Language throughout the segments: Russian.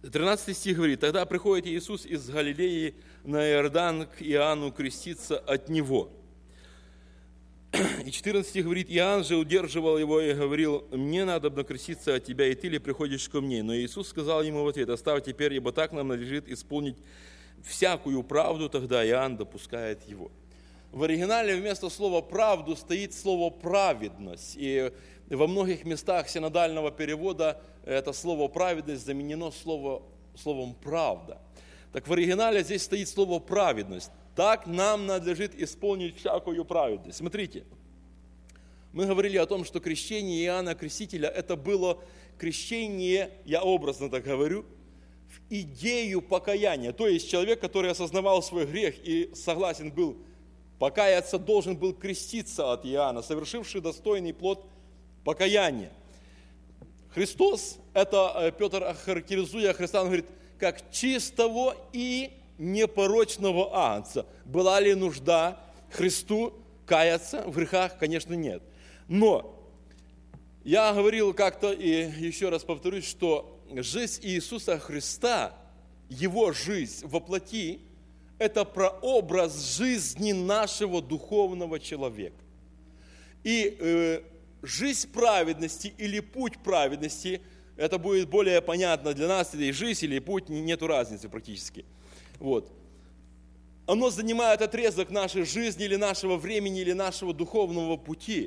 13 стих говорит: «Тогда приходит Иисус из Галилеи на Иордан к Иоанну креститься от Него». И 14 стих говорит: «Иоанн же удерживал его и говорил: мне надобно креститься от тебя, и ты ли приходишь ко мне? Но Иисус сказал ему в ответ: оставь теперь, ибо так нам надлежит исполнить всякую правду». Тогда Иоанн допускает его. В оригинале вместо слова «правду» стоит слово «праведность». И во многих местах синодального перевода это слово «праведность» заменено словом «правда». Так в оригинале здесь стоит слово «праведность». Так нам надлежит исполнить всякую праведность. Смотрите, мы говорили о том, что крещение Иоанна Крестителя – это было крещение, я образно так говорю, в идею покаяния. То есть человек, который осознавал свой грех и согласен был покаяться, должен был креститься от Иоанна, совершивший достойный плод покаяния. Христос, это Петр, охарактеризуя Христа, он говорит, как чистого и непорочного агнца. Была ли нужда Христу каяться в грехах? Конечно, нет. Но я говорил как-то, и еще раз повторюсь, что жизнь Иисуса Христа, Его жизнь во плоти, это прообраз жизни нашего духовного человека. И жизнь праведности или путь праведности, это будет более понятно для нас, или жизнь, или путь, нету разницы практически. Вот. Оно занимает отрезок нашей жизни, или нашего времени, или нашего духовного пути.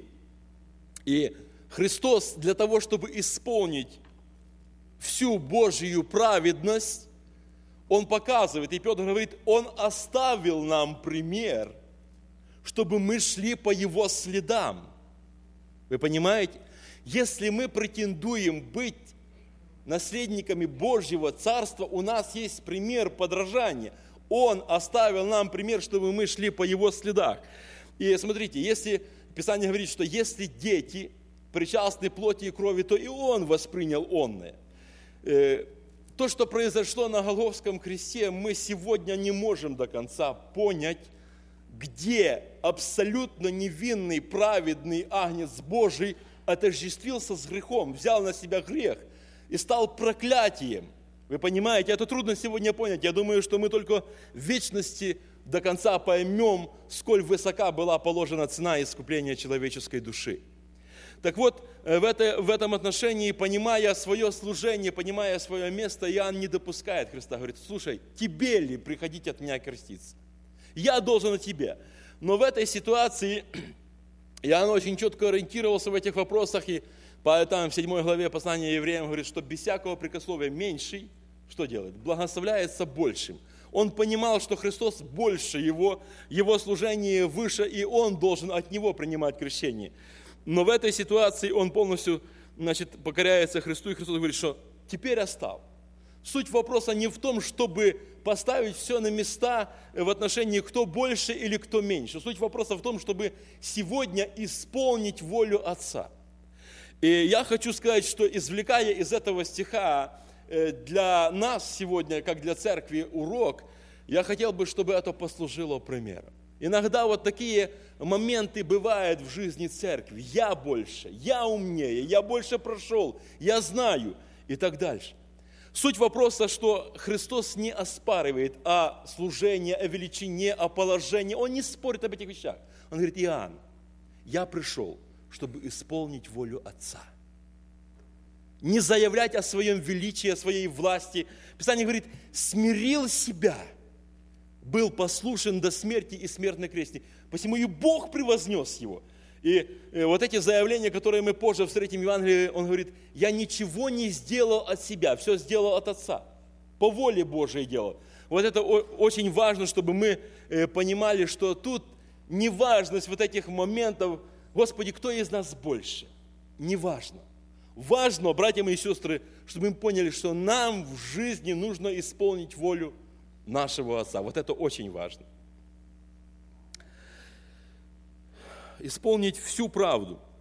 И Христос для того, чтобы исполнить всю Божью праведность, Он показывает, и Петр говорит, Он оставил нам пример, чтобы мы шли по Его следам. Вы понимаете? Если мы претендуем быть наследниками Божьего Царства, у нас есть пример подражания. Он оставил нам пример, чтобы мы шли по Его следах. И смотрите, если Писание говорит, что если дети причастны плоти и крови, то и Он воспринял онное. То, что произошло на Голгофском кресте, мы сегодня не можем до конца понять, где абсолютно невинный, праведный агнец Божий отождествился с грехом, взял на себя грех и стал проклятием. Вы понимаете, это трудно сегодня понять. Я думаю, что мы только в вечности до конца поймем, сколь высока была положена цена искупления человеческой души. Так вот, в этом отношении, понимая свое служение, понимая свое место, Иоанн не допускает Христа. Говорит, слушай, тебе ли приходить от меня креститься? Я должен от тебя. Но в этой ситуации Иоанн очень четко ориентировался в этих вопросах, и там в 7 главе послания евреям говорит, что без всякого прикословия меньший, что делает? Благословляется большим. Он понимал, что Христос больше, его служение выше, и он должен от него принимать крещение. Но в этой ситуации он полностью, покоряется Христу, и Христос говорит, что теперь оставь. Суть вопроса не в том, чтобы поставить все на места в отношении, кто больше или кто меньше. Суть вопроса в том, чтобы сегодня исполнить волю Отца. И я хочу сказать, что извлекая из этого стиха для нас сегодня, как для церкви, урок, я хотел бы, чтобы это послужило примером. Иногда вот такие моменты бывают в жизни церкви. Я больше, я умнее, я больше прошел, я знаю и так дальше. Суть вопроса, что Христос не оспаривает о служении, о величине, о положении. Он не спорит об этих вещах. Он говорит, Иоанн, я пришел, чтобы исполнить волю Отца. Не заявлять о своем величии, о своей власти. Писание говорит, смирил себя, был послушен до смерти и смертной крестной. Посему и Бог превознес его. И вот эти заявления, которые мы позже встретим в Евангелии, он говорит, я ничего не сделал от себя, все сделал от Отца. По воле Божией делал. Вот это очень важно, чтобы мы понимали, что тут неважность вот этих моментов, Господи, кто из нас больше? Неважно. Важно, братья мои и сестры, чтобы мы поняли, что нам в жизни нужно исполнить волю нашего Отца. Вот это очень важно. Исполнить всю правду.